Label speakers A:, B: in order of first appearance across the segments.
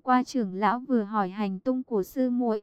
A: qua trưởng lão vừa hỏi hành tung của sư muội.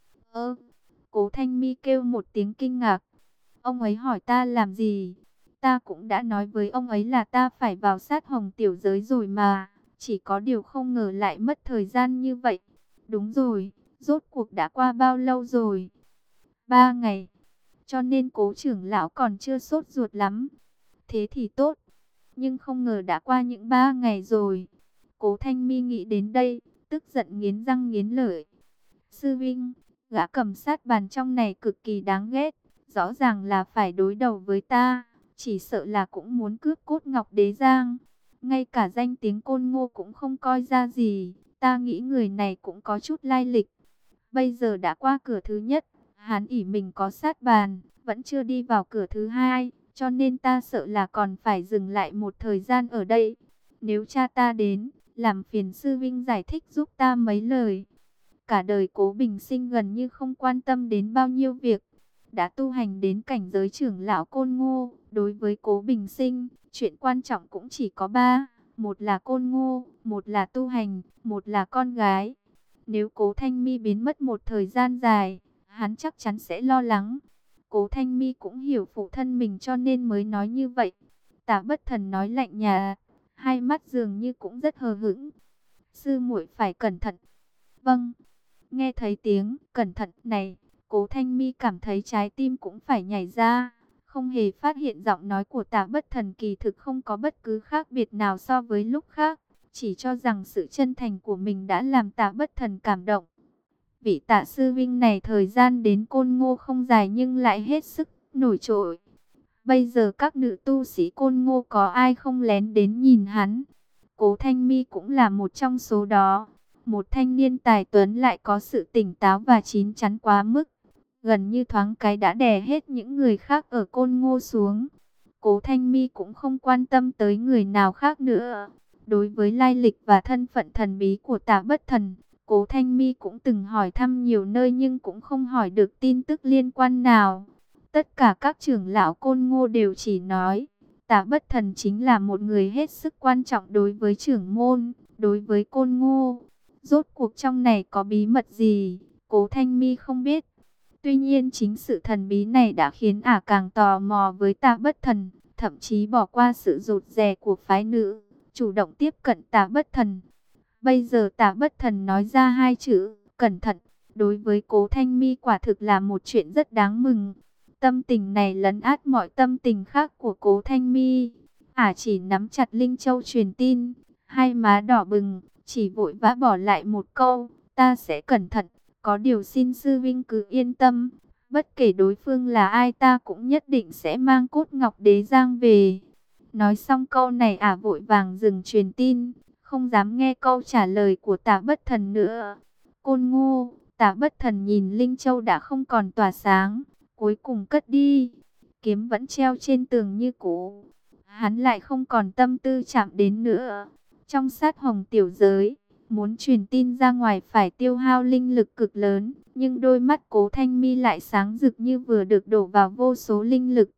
A: Cố Thanh Mi kêu một tiếng kinh ngạc. Ông ấy hỏi ta làm gì? Ta cũng đã nói với ông ấy là ta phải vào sát hồng tiểu giới rồi mà. Chỉ có điều không ngờ lại mất thời gian như vậy. Đúng rồi, rốt cuộc đã qua bao lâu rồi? 3 ngày. Cho nên Cố trưởng lão còn chưa sốt ruột lắm. Thế thì tốt. Nhưng không ngờ đã qua những 3 ngày rồi. Cố Thanh Mi nghĩ đến đây, tức giận nghiến răng nghiến lợi. Sư Vinh, gã cầm sát bàn trong này cực kỳ đáng ghét. Rõ ràng là phải đối đầu với ta. Chỉ sợ là cũng muốn cướp cốt ngọc đế giang. Ngay cả danh tiếng Côn Ngô cũng không coi ra gì. Ta nghĩ người này cũng có chút lai lịch. Bây giờ đã qua cửa thứ nhất. Hắn ỷ mình có sát bàn, vẫn chưa đi vào cửa thứ hai. Cho nên ta sợ là còn phải dừng lại một thời gian ở đây. Nếu cha ta đến, làm phiền sư Vinh giải thích giúp ta mấy lời. Cả đời Cố Bình Sinh gần như không quan tâm đến bao nhiêu việc. Đã tu hành đến cảnh giới trưởng lão Côn Ngô. Đối với Cố Bình Sinh, chuyện quan trọng cũng chỉ có ba. Một là Côn Ngô, một là tu hành, một là con gái. Nếu Cố Thanh Mi biến mất một thời gian dài, hắn chắc chắn sẽ lo lắng. Cố Thanh Mi cũng hiểu phụ thân mình cho nên mới nói như vậy. Tả Bất Thần nói lạnh nhạt, hai mắt dường như cũng rất hờ hững. Sư muội phải cẩn thận. Vâng. Nghe thấy tiếng cẩn thận này, Cố Thanh Mi cảm thấy trái tim cũng phải nhảy ra. Không hề phát hiện giọng nói của Tả Bất Thần kỳ thực không có bất cứ khác biệt nào so với lúc khác. Chỉ cho rằng sự chân thành của mình đã làm Tả Bất Thần cảm động. Vị Tạ sư vinh này thời gian đến Côn Ngô không dài nhưng lại hết sức nổi trội. Bây giờ các nữ tu sĩ Côn Ngô có ai không lén đến nhìn hắn. Cố Thanh Mi cũng là một trong số đó. Một thanh niên tài tuấn lại có sự tỉnh táo và chín chắn quá mức. Gần như thoáng cái đã đè hết những người khác ở Côn Ngô xuống. Cố Thanh Mi cũng không quan tâm tới người nào khác nữa. Đối với lai lịch và thân phận thần bí của Tả Bất Thần, Cố Thanh Mi cũng từng hỏi thăm nhiều nơi nhưng cũng không hỏi được tin tức liên quan nào. Tất cả các trưởng lão Côn Ngô đều chỉ nói, Tả Bất Thần chính là một người hết sức quan trọng đối với trưởng môn, đối với Côn Ngô. Rốt cuộc trong này có bí mật gì, Cố Thanh Mi không biết. Tuy nhiên chính sự thần bí này đã khiến ả càng tò mò với Tả Bất Thần, thậm chí bỏ qua sự rụt rè của phái nữ, chủ động tiếp cận Tả Bất Thần. Bây giờ Tả Bất Thần nói ra hai chữ, cẩn thận, đối với Cố Thanh Mi quả thực là một chuyện rất đáng mừng. Tâm tình này lấn át mọi tâm tình khác của Cố Thanh Mi. Ả chỉ nắm chặt Linh Châu truyền tin, hai má đỏ bừng, chỉ vội vã bỏ lại một câu, ta sẽ cẩn thận, có điều xin sư vinh cứ yên tâm, bất kể đối phương là ai ta cũng nhất định sẽ mang cốt ngọc đế giang về. Nói xong câu này ả vội vàng dừng truyền tin, không dám nghe câu trả lời của Tả Bất Thần nữa. Côn Ngô, Tả Bất Thần nhìn Linh Châu đã không còn tỏa sáng, cuối cùng cất đi. Kiếm vẫn treo trên tường như cũ. Hắn lại không còn tâm tư chạm đến nữa. Trong sát hồng tiểu giới, muốn truyền tin ra ngoài phải tiêu hao linh lực cực lớn, nhưng đôi mắt Cố Thanh Mi lại sáng rực như vừa được đổ vào vô số linh lực.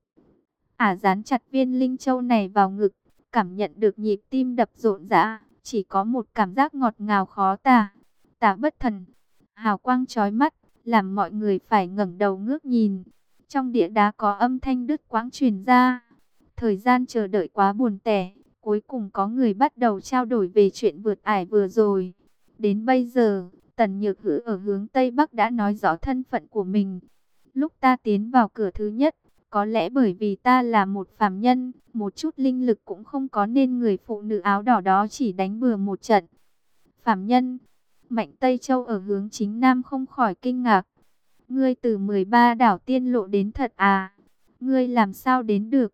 A: Ả dán chặt viên Linh Châu này vào ngực, cảm nhận được nhịp tim đập rộn rã, chỉ có một cảm giác ngọt ngào khó tả. Tả Bất Thần, hào quang chói mắt, làm mọi người phải ngẩng đầu ngước nhìn. Trong địa đá có âm thanh đứt quãng truyền ra. Thời gian chờ đợi quá buồn tẻ, cuối cùng có người bắt đầu trao đổi về chuyện vượt ải vừa rồi. Đến bây giờ, Tần Nhược Hữ ở hướng Tây Bắc đã nói rõ thân phận của mình. Lúc ta tiến vào cửa thứ nhất, có lẽ bởi vì ta là một phàm nhân, một chút linh lực cũng không có nên người phụ nữ áo đỏ đó chỉ đánh bừa một trận. Phàm nhân, Mạnh Tây Châu ở hướng chính Nam không khỏi kinh ngạc. Ngươi từ 13 đảo tiên lộ đến thật à? Ngươi làm sao đến được?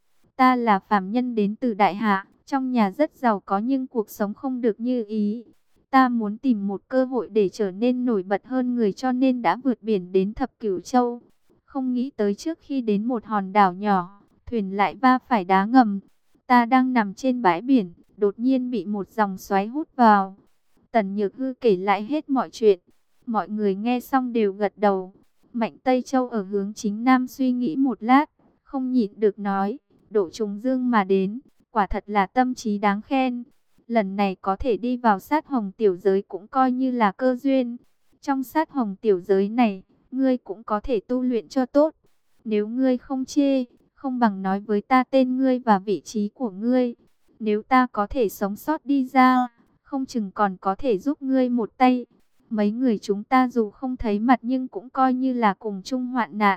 A: Ta là phàm nhân đến từ Đại Hạ, trong nhà rất giàu có nhưng cuộc sống không được như ý. Ta muốn tìm một cơ hội để trở nên nổi bật hơn người cho nên đã vượt biển đến Thập Cửu Châu. Không nghĩ tới trước khi đến một hòn đảo nhỏ, thuyền lại va phải đá ngầm. Ta đang nằm trên bãi biển, đột nhiên bị một dòng xoáy hút vào. Tần Nhược Hư kể lại hết mọi chuyện. Mọi người nghe xong đều gật đầu. Mạnh Tây Châu ở hướng chính Nam suy nghĩ một lát, không nhịn được nói, độ trùng dương mà đến, quả thật là tâm trí đáng khen. Lần này có thể đi vào sát hồng tiểu giới cũng coi như là cơ duyên. Trong sát hồng tiểu giới này, ngươi cũng có thể tu luyện cho tốt. Nếu ngươi không chê, không bằng nói với ta tên ngươi và vị trí của ngươi. Nếu ta có thể sống sót đi ra, không chừng còn có thể giúp ngươi một tay. Mấy người chúng ta dù không thấy mặt nhưng cũng coi như là cùng chung hoạn nạn.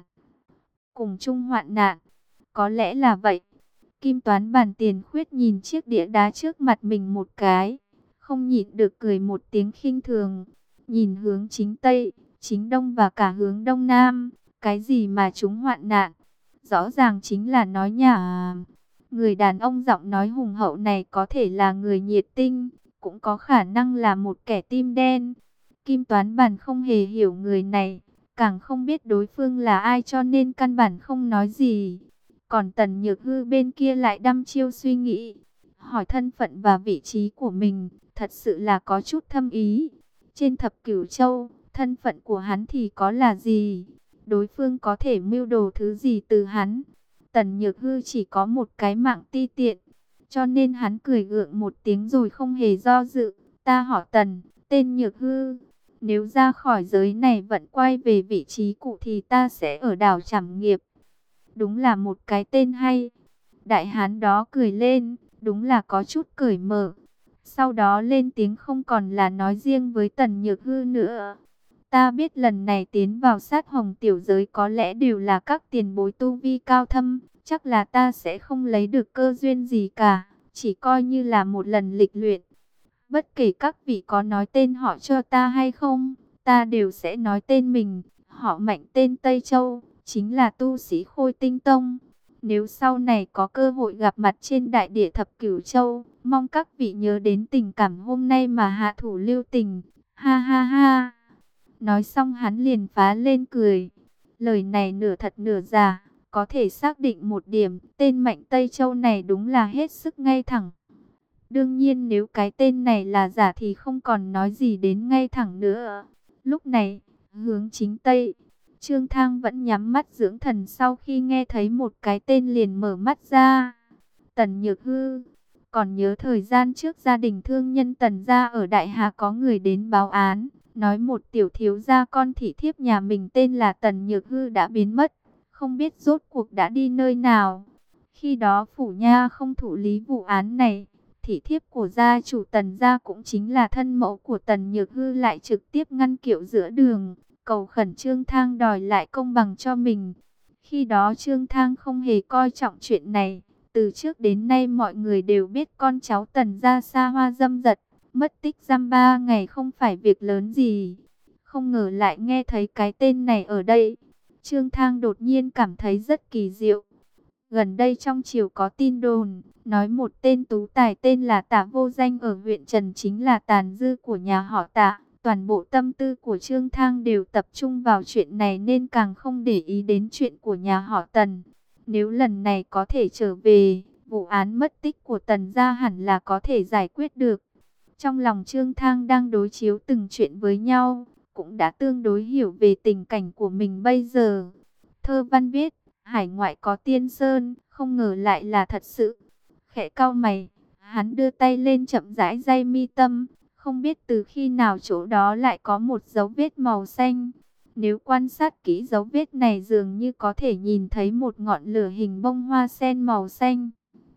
A: Cùng chung hoạn nạn, có lẽ là vậy. Kim Toán Bàn Tiền Khuyết nhìn chiếc đĩa đá trước mặt mình một cái, không nhịn được cười một tiếng khinh thường. Nhìn hướng chính Tây, chính Đông và cả hướng Đông Nam, cái gì mà chúng hoạn nạn, rõ ràng chính là nói nhảm. Người đàn ông giọng nói hùng hậu này có thể là người nhiệt tinh, cũng có khả năng là một kẻ tim đen. Kim Toán Bàn không hề hiểu người này, càng không biết đối phương là ai cho nên căn bản không nói gì. Còn Tần Nhược Hư bên kia lại đăm chiêu suy nghĩ, hỏi thân phận và vị trí của mình, thật sự là có chút thâm ý. Trên thập cửu châu, thân phận của hắn thì có là gì? Đối phương có thể mưu đồ thứ gì từ hắn? Tần Nhược Hư chỉ có một cái mạng ti tiện, cho nên hắn cười gượng một tiếng rồi không hề do dự. Ta họ Tần, tên Nhược Hư. Nếu ra khỏi giới này vẫn quay về vị trí cũ thì ta sẽ ở đảo Trảm Nghiệp. Đúng là một cái tên hay. Đại hán đó cười lên, đúng là có chút cởi mở. Sau đó lên tiếng không còn là nói riêng với Tần Nhược Hư nữa. Ta biết lần này tiến vào sát hồng tiểu giới có lẽ đều là các tiền bối tu vi cao thâm. Chắc là ta sẽ không lấy được cơ duyên gì cả, chỉ coi như là một lần lịch luyện. Bất kể các vị có nói tên họ cho ta hay không, ta đều sẽ nói tên mình. Họ Mạnh tên Tây Châu, chính là tu sĩ Khôi Tinh Tông. Nếu sau này có cơ hội gặp mặt trên đại địa thập cửu châu, mong các vị nhớ đến tình cảm hôm nay mà hạ thủ lưu tình. Ha ha ha. Nói xong hắn liền phá lên cười. Lời này nửa thật nửa giả, có thể xác định một điểm, tên Mạnh Tây Châu này đúng là hết sức ngay thẳng. Đương nhiên nếu cái tên này là giả thì không còn nói gì đến ngay thẳng nữa. Lúc này, hướng chính Tây, Trương Thang vẫn nhắm mắt dưỡng thần, sau khi nghe thấy một cái tên liền mở mắt ra. Tần Nhược Hư. Còn nhớ thời gian trước gia đình thương nhân Tần gia ở Đại Hà có người đến báo án, nói một tiểu thiếu gia con thị thiếp nhà mình tên là Tần Nhược Hư đã biến mất, không biết rốt cuộc đã đi nơi nào. Khi đó phủ nha không thụ lý vụ án này, thị thiếp của gia chủ Tần gia cũng chính là thân mẫu của Tần Nhược Hư lại trực tiếp ngăn kiệu giữa đường, cầu khẩn Trương Thang đòi lại công bằng cho mình. Khi đó Trương Thang không hề coi trọng chuyện này. Từ trước đến nay mọi người đều biết con cháu Tần gia xa hoa dâm dật, mất tích dăm 3 ngày không phải việc lớn gì. Không ngờ lại nghe thấy cái tên này ở đây. Trương Thang đột nhiên cảm thấy rất kỳ diệu. Gần đây trong triều có tin đồn, nói một tên tú tài tên là Tạ Vô Danh ở huyện Trần chính là tàn dư của nhà họ Tạ. Toàn bộ tâm tư của Trương Thang đều tập trung vào chuyện này nên càng không để ý đến chuyện của nhà họ Tần. Nếu lần này có thể trở về, vụ án mất tích của Tần gia hẳn là có thể giải quyết được. Trong lòng Trương Thang đang đối chiếu từng chuyện với nhau, cũng đã tương đối hiểu về tình cảnh của mình bây giờ. Thơ văn viết, hải ngoại có tiên sơn, không ngờ lại là thật sự. Khẽ cau mày, hắn đưa tay lên chậm rãi day mi tâm, không biết từ khi nào chỗ đó lại có một dấu vết màu xanh. Nếu quan sát kỹ dấu vết này dường như có thể nhìn thấy một ngọn lửa hình bông hoa sen màu xanh.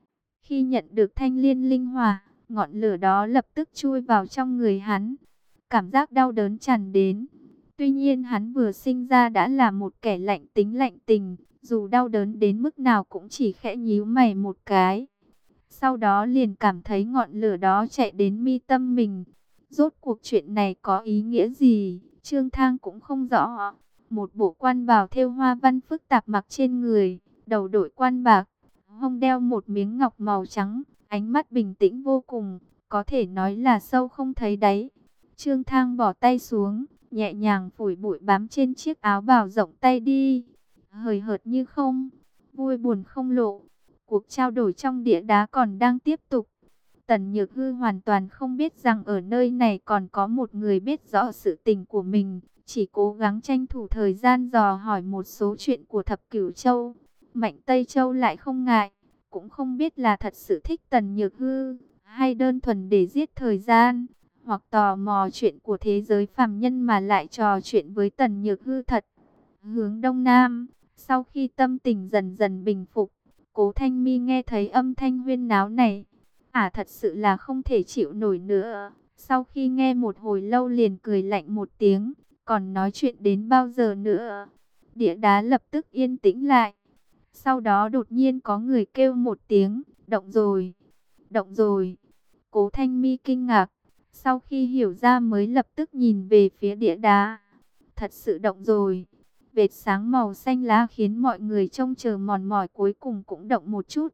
A: Khi nhận được thanh liên linh hỏa, ngọn lửa đó lập tức chui vào trong người hắn. Cảm giác đau đớn tràn đến. Tuy nhiên hắn vừa sinh ra đã là một kẻ lạnh tính lạnh tình, dù đau đớn đến mức nào cũng chỉ khẽ nhíu mày một cái. Sau đó liền cảm thấy ngọn lửa đó chạy đến mi tâm mình. Rốt cuộc chuyện này có ý nghĩa gì? Trương Thang cũng không rõ. Một bộ quan bào thêu hoa văn phức tạp mặc trên người, đầu đội quan bạc, hông đeo một miếng ngọc màu trắng, ánh mắt bình tĩnh vô cùng, có thể nói là sâu không thấy đáy. Trương Thang bỏ tay xuống, nhẹ nhàng phủi bụi bám trên chiếc áo bào rộng tay đi. Hời hợt như không, vui buồn không lộ. Cuộc trao đổi trong địa đá còn đang tiếp tục. Tần Nhược Hư hoàn toàn không biết rằng ở nơi này còn có một người biết rõ sự tình của mình, chỉ cố gắng tranh thủ thời gian dò hỏi một số chuyện của thập cửu châu. Mạnh Tây Châu lại không ngại, cũng không biết là thật sự thích Tần Nhược Hư, hay đơn thuần để giết thời gian, hoặc tò mò chuyện của thế giới phàm nhân mà lại trò chuyện với Tần Nhược Hư thật. Hướng Đông Nam, sau khi tâm tình dần dần bình phục, Cố Thanh Mi nghe thấy âm thanh huyên náo này, thật sự là không thể chịu nổi nữa. Sau khi nghe một hồi lâu liền cười lạnh một tiếng, còn nói chuyện đến bao giờ nữa. Địa đá lập tức yên tĩnh lại. Sau đó đột nhiên có người kêu một tiếng, động rồi, động rồi. Cố Thanh Mi kinh ngạc, sau khi hiểu ra mới lập tức nhìn về phía địa đá. Thật sự động rồi. Vệt sáng màu xanh lá khiến mọi người trông chờ mòn mỏi cuối cùng cũng động một chút.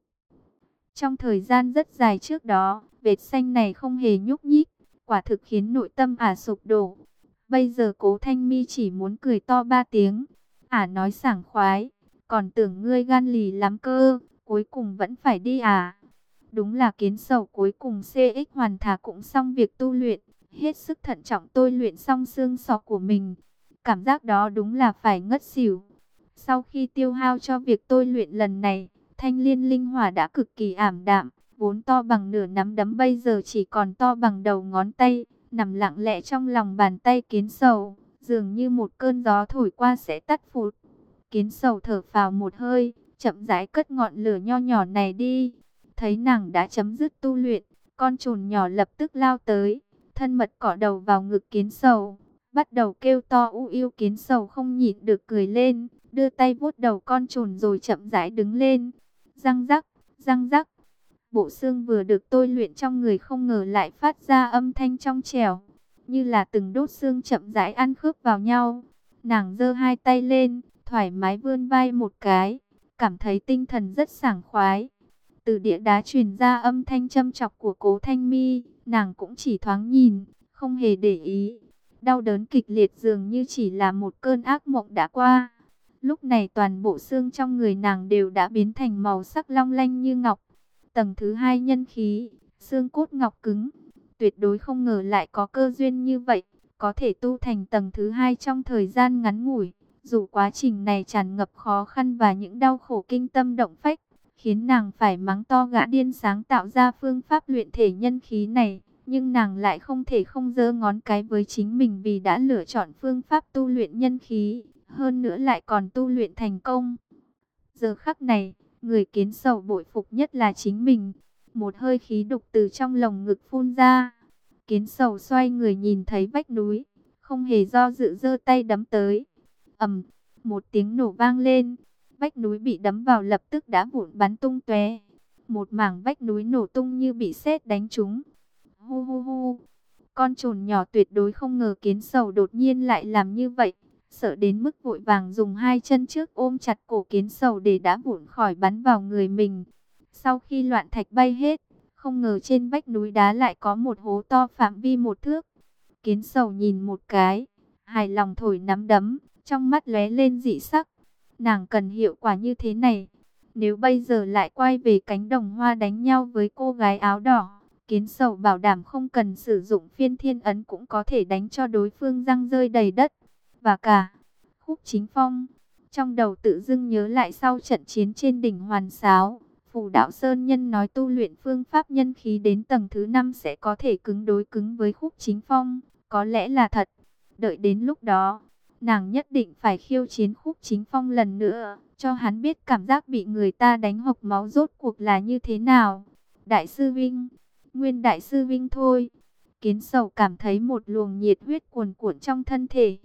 A: Trong thời gian rất dài trước đó, vệt xanh này không hề nhúc nhích, quả thực khiến nội tâm sụp đổ. Bây giờ Cố Thanh Mi chỉ muốn cười to 3 tiếng. Nói sảng khoái, còn tưởng ngươi gan lì lắm cơ, cuối cùng vẫn phải đi à. Đúng là kiến sầu cuối cùng CX hoàn thả cũng xong việc tu luyện, hết sức thận trọng tôi luyện xong xương sọ của mình. Cảm giác đó đúng là phải ngất xỉu. Sau khi tiêu hao cho việc tôi luyện lần này, thanh liên linh hỏa đã cực kỳ ảm đạm, vốn to bằng nửa nắm đấm bây giờ chỉ còn to bằng đầu ngón tay, nằm lặng lẽ trong lòng bàn tay kiến sầu, dường như một cơn gió thổi qua sẽ tắt phụt. Kiến sầu thở phào một hơi, chậm rãi cất ngọn lửa nho nhỏ này đi. Thấy nàng đã chấm dứt tu luyện, con trồn nhỏ lập tức lao tới, thân mật cọ đầu vào ngực kiến sầu, bắt đầu kêu to u yêu. Kiến sầu không nhịn được cười lên, đưa tay vuốt đầu con trồn rồi chậm rãi đứng lên. Răng rắc, răng rắc. Bộ xương vừa được tôi luyện trong người không ngờ lại phát ra âm thanh trong trẻo, như là từng đốt xương chậm rãi ăn khớp vào nhau. Nàng giơ hai tay lên, thoải mái vươn vai một cái, cảm thấy tinh thần rất sảng khoái. Từ địa đá truyền ra âm thanh châm chọc của Cố Thanh Mi, nàng cũng chỉ thoáng nhìn, không hề để ý. Đau đớn kịch liệt dường như chỉ là một cơn ác mộng đã qua. Lúc này toàn bộ xương trong người nàng đều đã biến thành màu sắc long lanh như ngọc. Tầng thứ 2 nhân khí, xương cốt ngọc cứng. Tuyệt đối không ngờ lại có cơ duyên như vậy, có thể tu thành tầng thứ 2 trong thời gian ngắn ngủi. Dù quá trình này tràn ngập khó khăn và những đau khổ kinh tâm động phách, khiến nàng phải mắng to gã điên sáng tạo ra phương pháp luyện thể nhân khí này. Nhưng nàng lại không thể không giơ ngón cái với chính mình vì đã lựa chọn phương pháp tu luyện nhân khí, hơn nữa lại còn tu luyện thành công. Giờ khắc này, người kiến sầu bội phục nhất là chính mình. Một hơi khí đục từ trong lồng ngực phun ra. Kiến sầu xoay người nhìn thấy vách núi, không hề do dự giơ tay đấm tới. Ầm, một tiếng nổ vang lên, vách núi bị đấm vào lập tức đã vụn bắn tung tóe. Một mảng vách núi nổ tung như bị sét đánh trúng. Hu hu hu. Con trồn nhỏ tuyệt đối không ngờ kiến sầu đột nhiên lại làm như vậy, sợ đến mức vội vàng dùng hai chân trước ôm chặt cổ kiến sầu để đá vụn khỏi bắn vào người mình. Sau khi loạn thạch bay hết, không ngờ trên vách núi đá lại có một hố to phạm vi 1 thước. Kiến sầu nhìn một cái, hài lòng thổi nắm đấm, trong mắt lóe lên dị sắc. Nàng cần hiệu quả như thế này. Nếu bây giờ lại quay về cánh đồng hoa đánh nhau với cô gái áo đỏ, kiến sầu bảo đảm không cần sử dụng phiên thiên ấn cũng có thể đánh cho đối phương răng rơi đầy đất. Và cả Khúc Chính Phong, trong đầu tự dưng nhớ lại sau trận chiến trên đỉnh Hoàn Sáo, Phù Đạo Sơn Nhân nói tu luyện phương pháp nhân khí đến tầng thứ 5 sẽ có thể cứng đối cứng với Khúc Chính Phong. Có lẽ là thật. Đợi đến lúc đó, nàng nhất định phải khiêu chiến Khúc Chính Phong lần nữa, cho hắn biết cảm giác bị người ta đánh hộc máu rốt cuộc là như thế nào. Đại sư Vinh, nguyên đại sư Vinh thôi. Kiến sầu cảm thấy một luồng nhiệt huyết cuồn cuộn trong thân thể.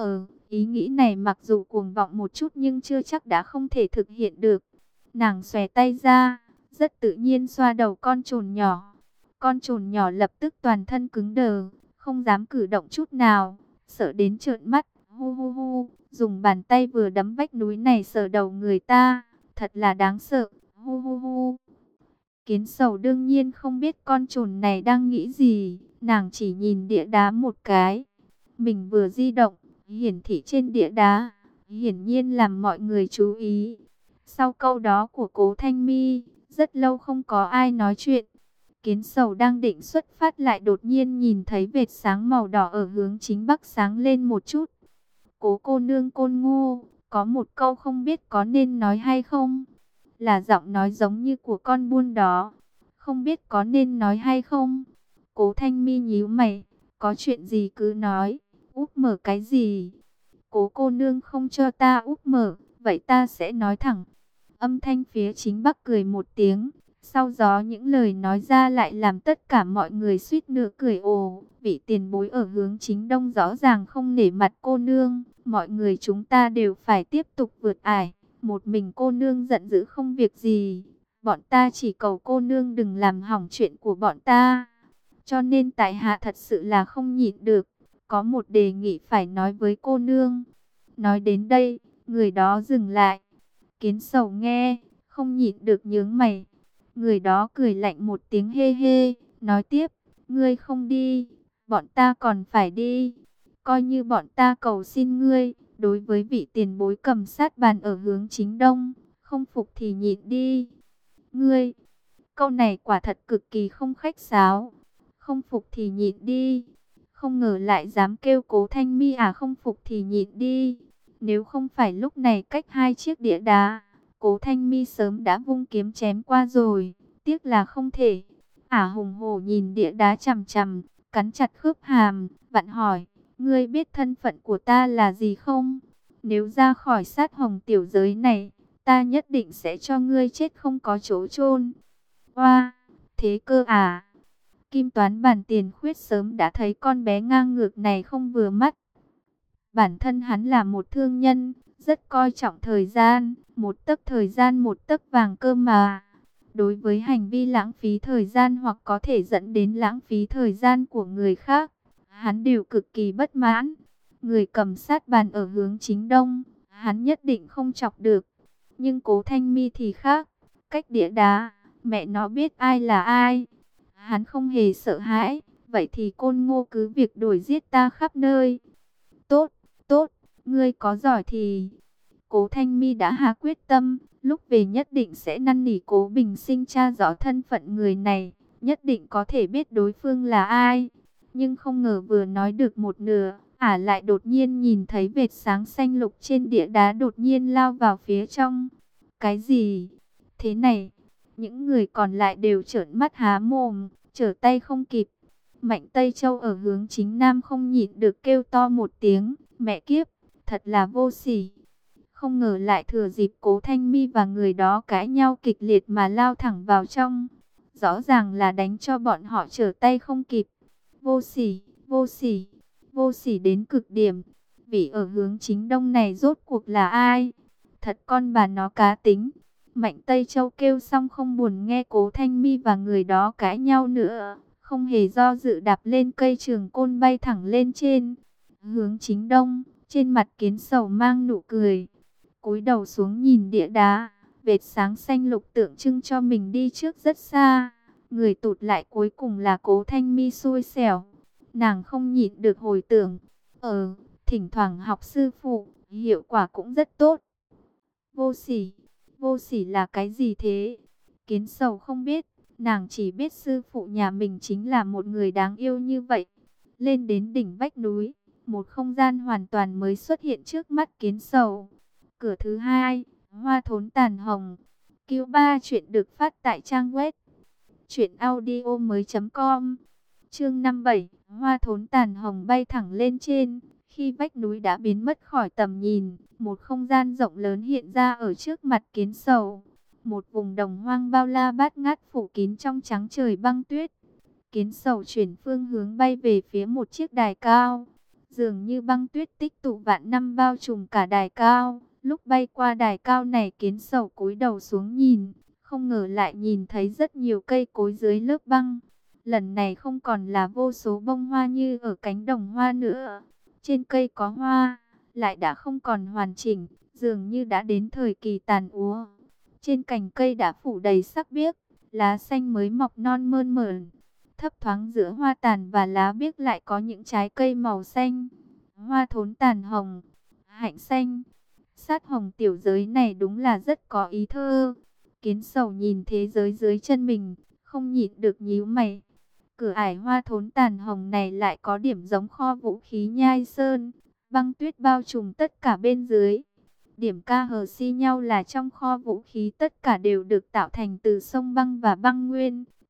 A: Ý nghĩ này mặc dù cuồng vọng một chút nhưng chưa chắc đã không thể thực hiện được. Nàng xòe tay ra, rất tự nhiên xoa đầu con trồn nhỏ. Con trồn nhỏ lập tức toàn thân cứng đờ, không dám cử động chút nào, sợ đến trợn mắt. Hu hu hu, dùng bàn tay vừa đấm vách núi này sờ đầu người ta, thật là đáng sợ. Hu hu hu. Kiến sầu đương nhiên không biết con trồn này đang nghĩ gì, nàng chỉ nhìn địa đá một cái. Mình vừa di động, hiển thị trên địa đá, hiển nhiên làm mọi người chú ý. Sau câu đó của Cố Thanh Mi, rất lâu không có ai nói chuyện. Kiến sầu đang định xuất phát lại đột nhiên nhìn thấy vệt sáng màu đỏ ở hướng chính bắc sáng lên một chút. Cố cô nương Côn Ngô, có một câu không biết có nên nói hay không? Là giọng nói giống như của con buôn đó. không biết có nên nói hay không. Cố Thanh Mi nhíu mày, có chuyện gì cứ nói, úp mở cái gì? Cố cô nương không cho ta úp mở, vậy ta sẽ nói thẳng. Âm thanh phía chính bắc cười một tiếng, sau đó những lời nói ra lại làm tất cả mọi người suýt nữa cười ồ. Vị tiền bối ở hướng chính đông rõ ràng không nể mặt cô nương, mọi người chúng ta đều phải tiếp tục vượt ải. Một mình cô nương giận dữ không việc gì, bọn ta chỉ cầu cô nương đừng làm hỏng chuyện của bọn ta. Cho nên tại hạ thật sự là không nhịn được, có một đề nghị phải nói với cô nương. Nói đến đây, người đó dừng lại. Kiến Sầu nghe, không nhịn được nhướng mày. Người đó cười lạnh một tiếng hê hê, nói tiếp, ngươi không đi, bọn ta còn phải đi. Coi như bọn ta cầu xin ngươi, đối với vị tiền bối cầm sát bàn ở hướng chính đông, không phục thì nhịn đi. Ngươi, câu này quả thật cực kỳ không khách sáo. Không phục thì nhịn đi. Không ngờ lại dám kêu Cố Thanh Mi à, không phục thì nhịn đi. Nếu không phải lúc này cách hai chiếc đĩa đá, Cố Thanh Mi sớm đã vung kiếm chém qua rồi. Tiếc là không thể. Ả hùng hổ nhìn đĩa đá chằm chằm, cắn chặt khớp hàm, vặn hỏi, ngươi biết thân phận của ta là gì không? Nếu ra khỏi sát hồng tiểu giới này, ta nhất định sẽ cho ngươi chết không có chỗ chôn. Oa, thế cơ à? Kim Toán Bản Tiền Khuyết sớm đã thấy con bé ngang ngược này không vừa mắt. Bản thân hắn là một thương nhân, rất coi trọng thời gian, một tấc thời gian một tấc vàng cơ mà. Đối với hành vi lãng phí thời gian hoặc có thể dẫn đến lãng phí thời gian của người khác, hắn đều cực kỳ bất mãn. Người cầm sát bàn ở hướng chính đông, hắn nhất định không chọc được. Nhưng Cố Thanh Mi thì khác, cách đĩa đá, mẹ nó biết ai là ai. Hắn không hề sợ hãi, vậy thì Côn Ngô cứ việc đuổi giết ta khắp nơi. Tốt, tốt, ngươi có giỏi thì... Cố Thanh Mi đã hạ quyết tâm, lúc về nhất định sẽ năn nỉ Cố Bình Sinh tra rõ thân phận người này, nhất định có thể biết đối phương là ai. Nhưng không ngờ vừa nói được một nửa, ả lại đột nhiên nhìn thấy vệt sáng xanh lục trên đĩa đá đột nhiên lao vào phía trong. Cái gì? Thế này, những người còn lại đều trợn mắt há mồm, trở tay không kịp. Mạnh Tây Châu ở hướng chính nam không nhịn được kêu to một tiếng, mẹ kiếp, thật là vô sỉ. Không ngờ lại thừa dịp Cố Thanh Mi và người đó cãi nhau kịch liệt mà lao thẳng vào trong. Rõ ràng là đánh cho bọn họ trở tay không kịp. Vô sỉ, vô sỉ, vô sỉ đến cực điểm. Vị ở hướng chính đông này rốt cuộc là ai? Thật con bà nó cá tính. Mạnh Tây Châu kêu xong không buồn nghe Cố Thanh Mi và người đó cãi nhau nữa. Không hề do dự đạp lên cây trường côn bay thẳng lên trên. Hướng chính đông, trên mặt Kiến Sầu mang nụ cười. Cúi đầu xuống nhìn đĩa đá, vệt sáng xanh lục tượng trưng cho mình đi trước rất xa. Người tụt lại cuối cùng là Cố Thanh Mi xui xẻo. Nàng không nhịn được hồi tưởng. Thỉnh thoảng học sư phụ, hiệu quả cũng rất tốt. Vô sỉ, vô sỉ là cái gì thế? Kiến Sầu không biết, nàng chỉ biết sư phụ nhà mình chính là một người đáng yêu như vậy. Lên đến đỉnh vách núi, một không gian hoàn toàn mới xuất hiện trước mắt Kiến Sầu. Cửa thứ hai, hoa thốn tàn hồng. Q3 chuyện được phát tại trang web truyệnaudiomoi.com. Chương 57, hoa thốn tàn hồng bay thẳng lên trên. Khi vách núi đã biến mất khỏi tầm nhìn, một không gian rộng lớn hiện ra ở trước mặt Kiến Sầu. Một vùng đồng hoang bao la bát ngát phủ kín trong trắng trời băng tuyết. Kiến Sầu chuyển phương hướng bay về phía một chiếc đài cao. Dường như băng tuyết tích tụ vạn năm bao trùm cả đài cao. Lúc bay qua đài cao này Kiến Sầu cúi đầu xuống nhìn, không ngờ lại nhìn thấy rất nhiều cây cối dưới lớp băng. Lần này không còn là vô số bông hoa như ở cánh đồng hoa nữa. Trên cây có hoa, lại đã không còn hoàn chỉnh, dường như đã đến thời kỳ tàn úa. Trên cành cây đã phủ đầy sắc biếc, lá xanh mới mọc non mơn mởn. Thấp thoáng giữa hoa tàn và lá biếc lại có những trái cây màu xanh. Hoa thốn tàn hồng, hạnh xanh. Sát hồng tiểu giới này đúng là rất có ý thơ. Kiến Sầu nhìn thế giới dưới chân mình, không nhịn được nhíu mày. Cửa ải hoa thốn tàn hồng này lại có điểm giống kho vũ khí Nhai Sơn. Băng tuyết bao trùm tất cả bên dưới. Điểm ca hờ si nhau là trong kho vũ khí tất cả đều được tạo thành từ sông băng và băng nguyên.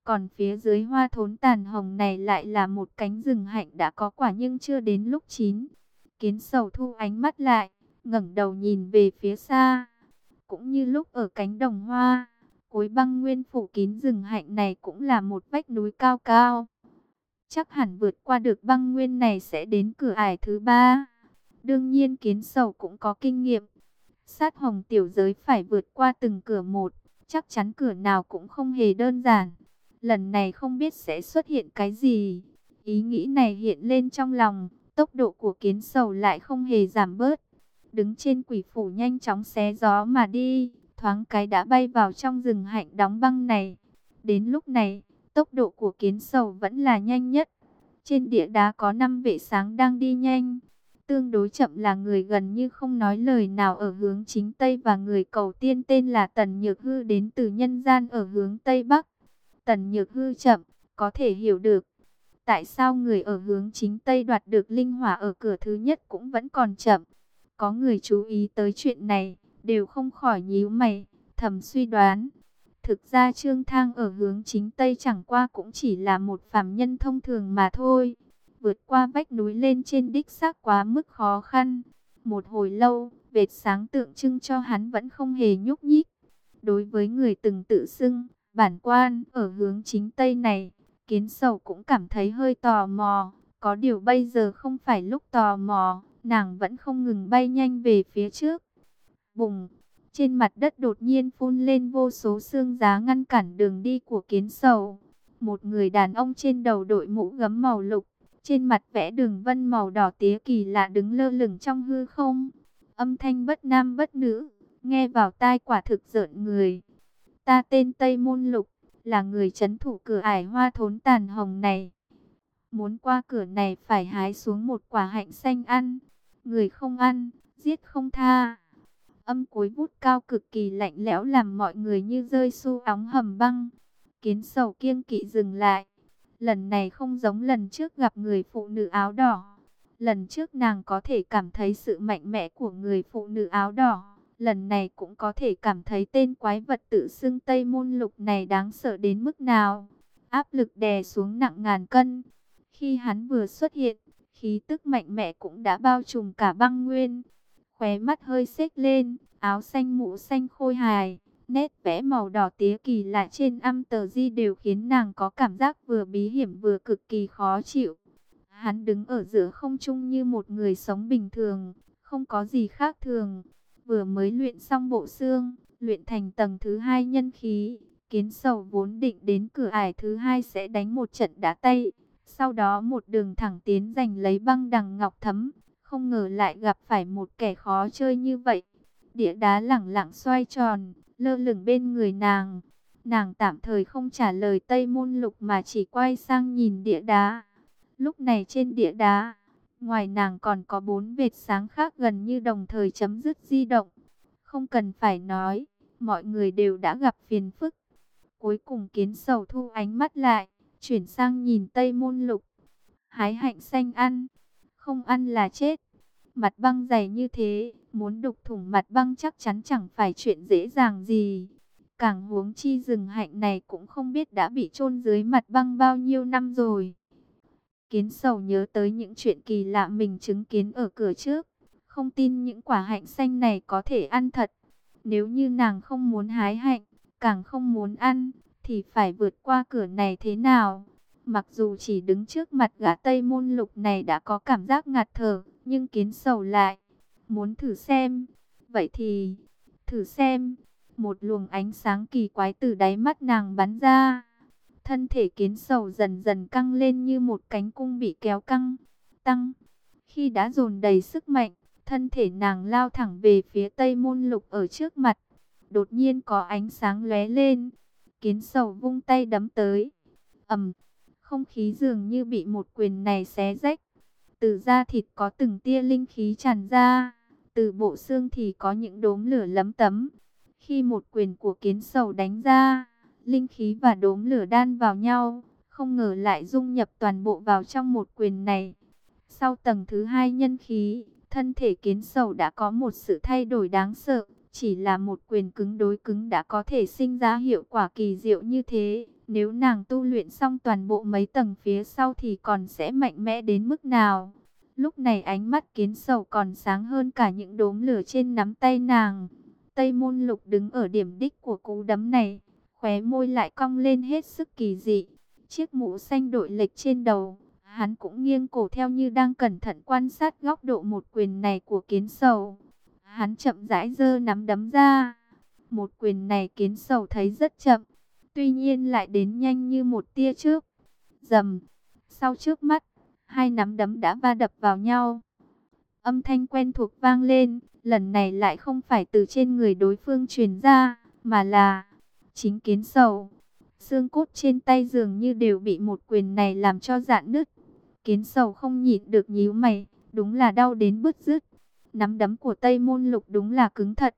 A: Còn phía dưới hoa thốn tàn hồng này lại là một cánh rừng hạnh đã có quả nhưng chưa đến lúc chín. Kiến Sầu thu ánh mắt lại, ngẩng đầu nhìn về phía xa. Cũng như lúc ở cánh đồng hoa, cuối băng nguyên phủ kín rừng hạnh này cũng là một vách núi cao cao. Chắc hẳn vượt qua được băng nguyên này sẽ đến cửa ải thứ ba. Đương nhiên Kiến Sầu cũng có kinh nghiệm. Sát hồng tiểu giới phải vượt qua từng cửa một, chắc chắn cửa nào cũng không hề đơn giản. Lần này không biết sẽ xuất hiện cái gì. Ý nghĩ này hiện lên trong lòng, tốc độ của Kiến Sầu lại không hề giảm bớt. Đứng trên quỷ phủ nhanh chóng xé gió mà đi, thoáng cái đã bay vào trong rừng hạnh đóng băng này. Đến lúc này, tốc độ của Kiến Sầu vẫn là nhanh nhất. Trên địa đá có 5 vệ sáng đang đi nhanh. Tương đối chậm là người gần như không nói lời nào ở hướng chính Tây và người cầu tiên tên là Tần Nhược Hư đến từ nhân gian ở hướng Tây Bắc. Tần Nhược Hư chậm, có thể hiểu được. Tại sao người ở hướng chính Tây đoạt được linh hỏa ở cửa thứ nhất cũng vẫn còn chậm? Có người chú ý tới chuyện này, đều không khỏi nhíu mày, thầm suy đoán. Thực ra Trương Thang ở hướng chính Tây chẳng qua cũng chỉ là một phàm nhân thông thường mà thôi. Vượt qua vách núi lên trên đích xác quá mức khó khăn. Một hồi lâu, vệt sáng tượng trưng cho hắn vẫn không hề nhúc nhích. Đối với người từng tự xưng bản quan ở hướng chính Tây này, Kiến Sầu cũng cảm thấy hơi tò mò. Có điều bây giờ không phải lúc tò mò, nàng vẫn không ngừng bay nhanh về phía trước. Bùng! Trên mặt đất đột nhiên phun lên vô số xương giá ngăn cản đường đi của Kiến Sầu. Một người đàn ông trên đầu đội mũ gấm màu lục, trên mặt vẽ đường vân màu đỏ tía kỳ lạ đứng lơ lửng trong hư không. Âm thanh bất nam bất nữ, nghe vào tai quả thực rợn người. Ta tên Tây Môn Lục, là người trấn thủ cửa ải hoa thốn tàn hồng này. Muốn qua cửa này phải hái xuống một quả hạnh xanh ăn. Người không ăn, giết không tha. Âm cuối vút cao cực kỳ lạnh lẽo làm mọi người như rơi su óng hầm băng. Kiến Sầu kiêng kỵ dừng lại. Lần này không giống lần trước gặp người phụ nữ áo đỏ. Lần trước nàng có thể cảm thấy sự mạnh mẽ của người phụ nữ áo đỏ. Lần này cũng có thể cảm thấy tên quái vật tự xưng Tây Môn Lục này đáng sợ đến mức nào. Áp lực đè xuống nặng ngàn cân. Khi hắn vừa xuất hiện, khí tức mạnh mẽ cũng đã bao trùm cả băng nguyên. Khóe mắt hơi xếch lên, áo xanh mũ xanh khôi hài, nét vẽ màu đỏ tía kỳ lạ trên âm tờ di đều khiến nàng có cảm giác vừa bí hiểm vừa cực kỳ khó chịu. Hắn đứng ở giữa không trung như một người sống bình thường, không có gì khác thường. Vừa mới luyện xong bộ xương, luyện thành tầng thứ 2 nhân khí, Kiến Sầu vốn định đến cửa ải thứ 2 sẽ đánh một trận đá tay. Sau đó một đường thẳng tiến giành lấy băng đằng ngọc thấm. Không ngờ lại gặp phải một kẻ khó chơi như vậy. Địa đá lẳng lặng xoay tròn, lơ lửng bên người nàng. Nàng tạm thời không trả lời Tây Môn Lục mà chỉ quay sang nhìn địa đá. Lúc này trên địa đá, ngoài nàng còn có 4 vệt sáng khác gần như đồng thời chấm dứt di động. Không cần phải nói, mọi người đều đã gặp phiền phức. Cuối cùng Kiến Sầu thu ánh mắt lại, chuyển sang nhìn Tây Môn Lục. Hái hạnh xanh ăn, không ăn là chết. Mặt băng dày như thế, muốn đục thủng mặt băng chắc chắn chẳng phải chuyện dễ dàng gì. Càng huống chi rừng hạnh này cũng không biết đã bị chôn dưới mặt băng bao nhiêu năm rồi. Kiến Sầu nhớ tới những chuyện kỳ lạ mình chứng kiến ở cửa trước. Không tin những quả hạnh xanh này có thể ăn thật. Nếu như nàng không muốn hái hạnh, càng không muốn ăn, thì phải vượt qua cửa này thế nào? Mặc dù chỉ đứng trước mặt gã Tây Môn Lục này đã có cảm giác ngạt thở, nhưng Kiến Sầu lại muốn thử xem. Vậy thì thử xem. Một luồng ánh sáng kỳ quái từ đáy mắt nàng bắn ra. Thân thể Kiến Sầu dần dần căng lên như một cánh cung bị kéo căng, tăng. Khi đã dồn đầy sức mạnh, thân thể nàng lao thẳng về phía Tây Môn Lục ở trước mặt. Đột nhiên có ánh sáng lóe lên. Kiến Sầu vung tay đấm tới. Ầm, không khí dường như bị một quyền này xé rách. Từ da thịt có từng tia linh khí tràn ra, từ bộ xương thì có những đốm lửa lấm tấm. Khi một quyền của Kiến Sầu đánh ra, linh khí và đốm lửa đan vào nhau, không ngờ lại dung nhập toàn bộ vào trong một quyền này. Sau tầng thứ 2 nhân khí, thân thể Kiến Sầu đã có một sự thay đổi đáng sợ. Chỉ là một quyền cứng đối cứng đã có thể sinh ra hiệu quả kỳ diệu như thế. Nếu nàng tu luyện xong toàn bộ mấy tầng phía sau thì còn sẽ mạnh mẽ đến mức nào? Lúc này ánh mắt Kiến Sầu còn sáng hơn cả những đốm lửa trên nắm tay nàng. Tây Môn Lục đứng ở điểm đích của cú đấm này, khóe môi lại cong lên hết sức kỳ dị. Chiếc mũ xanh đội lệch trên đầu, hắn cũng nghiêng cổ theo như đang cẩn thận quan sát góc độ một quyền này của Kiến Sầu. Hắn chậm rãi giơ nắm đấm ra. Một quyền này Kiến Sầu thấy rất chậm, tuy nhiên lại đến nhanh như một tia chớp. Rầm, sau trước mắt, hai nắm đấm đã va đập vào nhau. Âm thanh quen thuộc vang lên, lần này lại không phải từ trên người đối phương truyền ra, mà là chính Kiến Sầu. Xương cốt trên tay dường như đều bị một quyền này làm cho rạn nứt. Kiến Sầu không nhịn được nhíu mày, đúng là đau đến bứt rứt. Nắm đấm của Tây Môn Lục đúng là cứng thật.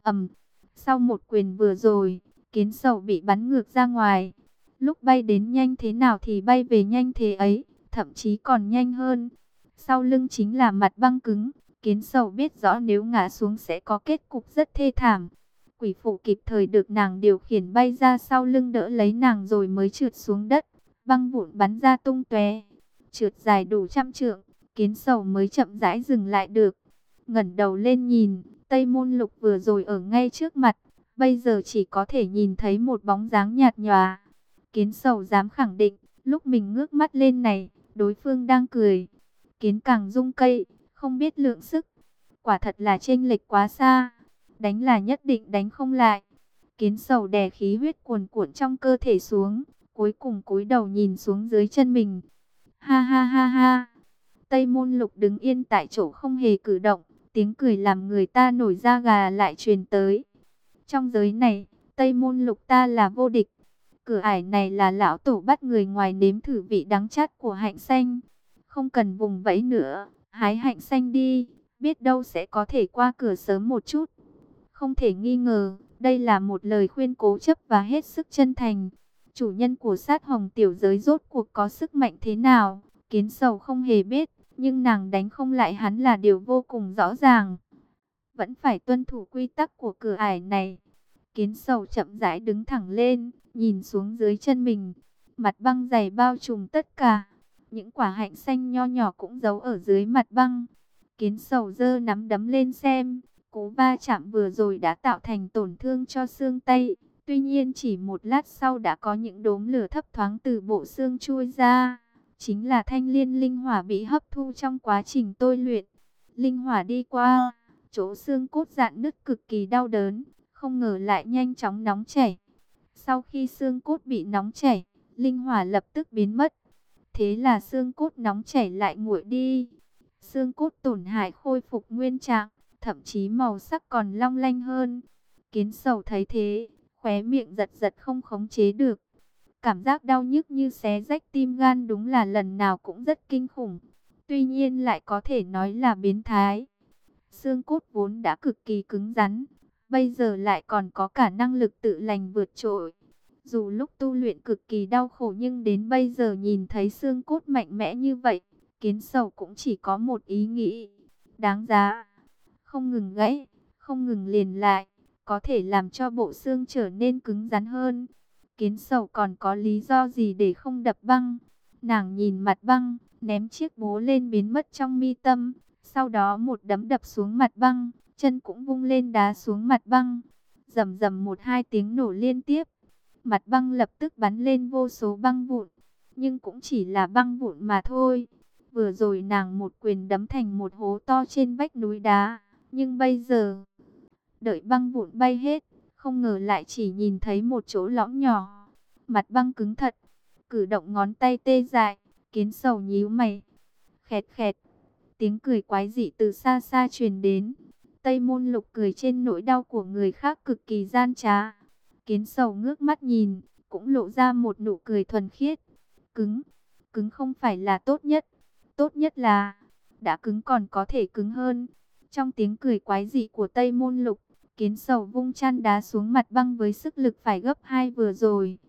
A: Sau một quyền vừa rồi, Kiến Sầu bị bắn ngược ra ngoài. Lúc bay đến nhanh thế nào thì bay về nhanh thế ấy, thậm chí còn nhanh hơn. Sau lưng chính là mặt băng cứng. Kiến Sầu biết rõ nếu ngã xuống sẽ có kết cục rất thê thảm. Quỷ phụ kịp thời được nàng điều khiển bay ra sau lưng đỡ lấy nàng rồi mới trượt xuống đất. Băng vụn bắn ra tung tóe. Trượt dài đủ 100 trượng, Kiến Sầu mới chậm rãi dừng lại được. Ngẩng đầu lên nhìn, Tây Môn Lục vừa rồi ở ngay trước mặt, bây giờ chỉ có thể nhìn thấy một bóng dáng nhạt nhòa. Kiến Sầu dám khẳng định, lúc mình ngước mắt lên này, đối phương đang cười. Kiến càng rung cây, không biết lượng sức. Quả thật là chênh lệch quá xa, đánh là nhất định đánh không lại. Kiến Sầu đè khí huyết cuồn cuộn trong cơ thể xuống, cuối cùng cúi đầu nhìn xuống dưới chân mình. Ha ha ha ha. Tây Môn Lục đứng yên tại chỗ không hề cử động, tiếng cười làm người ta nổi da gà lại truyền tới. Trong giới này, Tây Môn Lục ta là vô địch. Cửa ải này là lão tổ bắt người ngoài nếm thử vị đắng chát của hạnh xanh. Không cần vùng vẫy nữa, hái hạnh xanh đi, biết đâu sẽ có thể qua cửa sớm một chút. Không thể nghi ngờ, đây là một lời khuyên cố chấp và hết sức chân thành. Chủ nhân của sát hồng tiểu giới rốt cuộc có sức mạnh thế nào, Kiến Sầu không hề biết, nhưng nàng đánh không lại hắn là điều vô cùng rõ ràng. Vẫn phải tuân thủ quy tắc của cửa ải này. Kiến Sầu chậm rãi đứng thẳng lên, nhìn xuống dưới chân mình. Mặt băng dày bao trùm tất cả. Những quả hạnh xanh nho nhỏ cũng giấu ở dưới mặt băng. Kiến Sầu giơ nắm đấm lên xem. Cú va chạm vừa rồi đã tạo thành tổn thương cho xương tay. Tuy nhiên chỉ một lát sau đã có những đốm lửa thấp thoáng từ bộ xương chui ra. Chính là thanh liên linh hỏa bị hấp thu trong quá trình tôi luyện. Linh hỏa đi qua, chỗ xương cốt rạn nứt cực kỳ đau đớn, không ngờ lại nhanh chóng nóng chảy. Sau khi xương cốt bị nóng chảy, linh hỏa lập tức biến mất. Thế là xương cốt nóng chảy lại nguội đi. Xương cốt tổn hại khôi phục nguyên trạng, thậm chí màu sắc còn long lanh hơn. Kiến Sầu thấy thế, khóe miệng giật giật không khống chế được. Cảm giác đau nhức như xé rách tim gan đúng là lần nào cũng rất kinh khủng. Tuy nhiên lại có thể nói là biến thái. Xương cốt vốn đã cực kỳ cứng rắn, bây giờ lại còn có cả năng lực tự lành vượt trội. Dù lúc tu luyện cực kỳ đau khổ nhưng đến bây giờ nhìn thấy xương cốt mạnh mẽ như vậy, Kiến Sầu cũng chỉ có một ý nghĩ. Đáng giá. Không ngừng gãy, không ngừng liền lại, có thể làm cho bộ xương trở nên cứng rắn hơn. Kiến Sầu còn có lý do gì để không đập băng? Nàng nhìn mặt băng, ném chiếc búa lên biến mất trong mi tâm. Sau đó một đấm đập xuống mặt băng, chân cũng vung lên đá xuống mặt băng. Rầm rầm một hai tiếng nổ liên tiếp. Mặt băng lập tức bắn lên vô số băng vụn. Nhưng cũng chỉ là băng vụn mà thôi. Vừa rồi nàng một quyền đấm thành một hố to trên vách núi đá. Nhưng bây giờ, đợi băng vụn bay hết, không ngờ lại chỉ nhìn thấy một chỗ lõm nhỏ. Mặt băng cứng thật, cử động ngón tay tê dại. Kiến Sầu nhíu mày. Khẹt khẹt, tiếng cười quái dị từ xa xa truyền đến. Tây Môn Lục cười trên nỗi đau của người khác cực kỳ gian trá. Kiến Sầu ngước mắt nhìn, cũng lộ ra một nụ cười thuần khiết. Cứng, cứng không phải là tốt nhất. Tốt nhất là, đã cứng còn có thể cứng hơn. Trong tiếng cười quái dị của Tây Môn Lục, Kiến Sầu vung chăn đá xuống mặt băng với sức lực phải gấp 2 vừa rồi.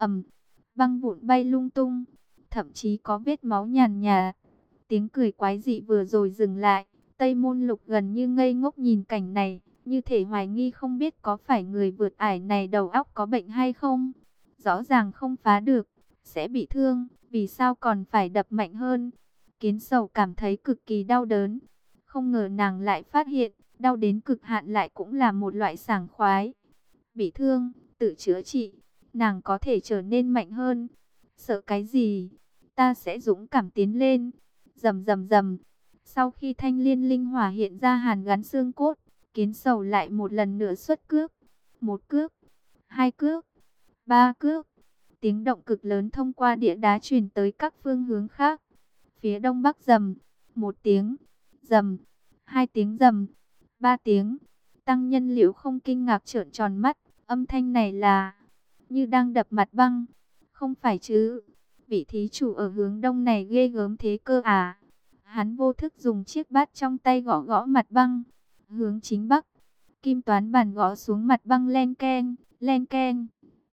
A: Băng vụn bay lung tung, thậm chí có vết máu nhàn nhạt. Tiếng cười quái dị vừa rồi dừng lại, Tây Môn Lục gần như ngây ngốc nhìn cảnh này, như thể hoài nghi không biết có phải người vượt ải này đầu óc có bệnh hay không. rõ ràng không phá được, sẽ bị thương, vì sao còn phải đập mạnh hơn? Kiến Sầu cảm thấy cực kỳ đau đớn, không ngờ nàng lại phát hiện, đau đến cực hạn lại cũng là một loại sảng khoái. Bị thương, tự chữa trị, nàng có thể trở nên mạnh hơn. Sợ cái gì? Ta sẽ dũng cảm tiến lên. Rầm rầm rầm. Sau khi thanh liên linh hỏa hiện ra hàn gắn xương cốt, Kiến Sầu lại một lần nữa xuất cước. Một cước, hai cước, ba cước. Tiếng động cực lớn thông qua địa đá truyền tới các phương hướng khác. Phía đông bắc rầm, một tiếng, rầm, hai tiếng rầm, ba tiếng. Tăng Nhân Liễu không kinh ngạc trợn tròn mắt, âm thanh này là như đang đập mặt băng. Không phải chứ, vị thí chủ ở hướng đông này ghê gớm thế cơ à? Hắn vô thức dùng chiếc bát trong tay gõ gõ mặt băng. Hướng chính bắc, kim toán bàn gõ xuống mặt băng len keng, len keng.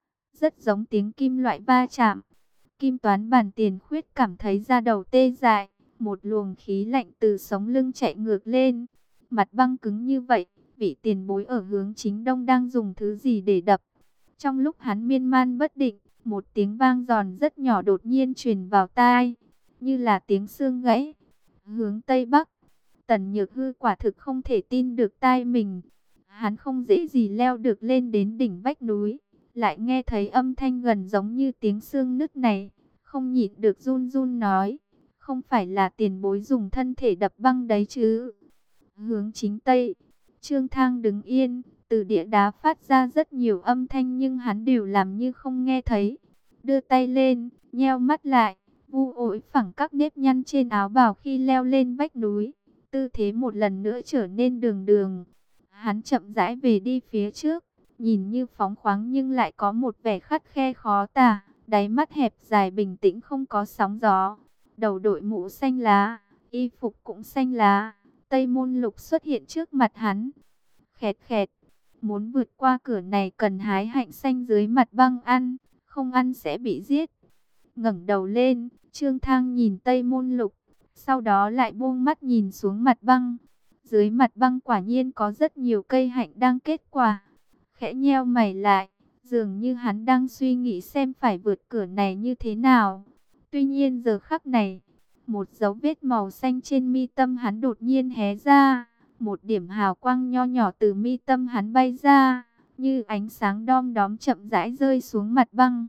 A: Rất giống tiếng kim loại va chạm. Kim toán bàn tiền khuyết cảm thấy da đầu tê dại, một luồng khí lạnh từ sống lưng chạy ngược lên. Mặt băng cứng như vậy, vị tiền bối ở hướng chính đông đang dùng thứ gì để đập? Trong lúc hắn miên man bất định, một tiếng vang giòn rất nhỏ đột nhiên truyền vào tai, như là tiếng xương gãy. Hướng tây bắc, Tần Nhược Hư quả thực không thể tin được tai mình. Hắn không dễ gì leo được lên đến đỉnh vách núi, lại nghe thấy âm thanh gần giống như tiếng xương nứt này, không nhịn được run run nói, không phải là tiền bối dùng thân thể đập băng đấy chứ? Hướng chính tây, Trương Thang đứng yên, từ địa đá phát ra rất nhiều âm thanh nhưng hắn đều làm như không nghe thấy. Đưa tay lên, nheo mắt lại, vu ổi phẳng các nếp nhăn trên áo bào khi leo lên vách núi. Tư thế một lần nữa trở nên đường đường. Hắn chậm rãi về đi phía trước, nhìn như phóng khoáng nhưng lại có một vẻ khắt khe khó tả. Đáy mắt hẹp dài bình tĩnh không có sóng gió. Đầu đội mũ xanh lá, y phục cũng xanh lá. Tây Môn Lục xuất hiện trước mặt hắn. Khẹt khẹt, muốn vượt qua cửa này cần hái hạnh xanh dưới mặt băng ăn, không ăn sẽ bị giết. Ngẩng đầu lên, Trương Thang nhìn Tây Môn Lục, sau đó lại buông mắt nhìn xuống mặt băng. Dưới mặt băng quả nhiên có rất nhiều cây hạnh đang kết quả. Khẽ nheo mày lại, dường như hắn đang suy nghĩ xem phải vượt cửa này như thế nào. Tuy nhiên giờ khắc này, một dấu vết màu xanh trên mi tâm hắn đột nhiên hé ra. Một điểm hào quang nho nhỏ từ mi tâm hắn bay ra, như ánh sáng đom đóm chậm rãi rơi xuống mặt băng.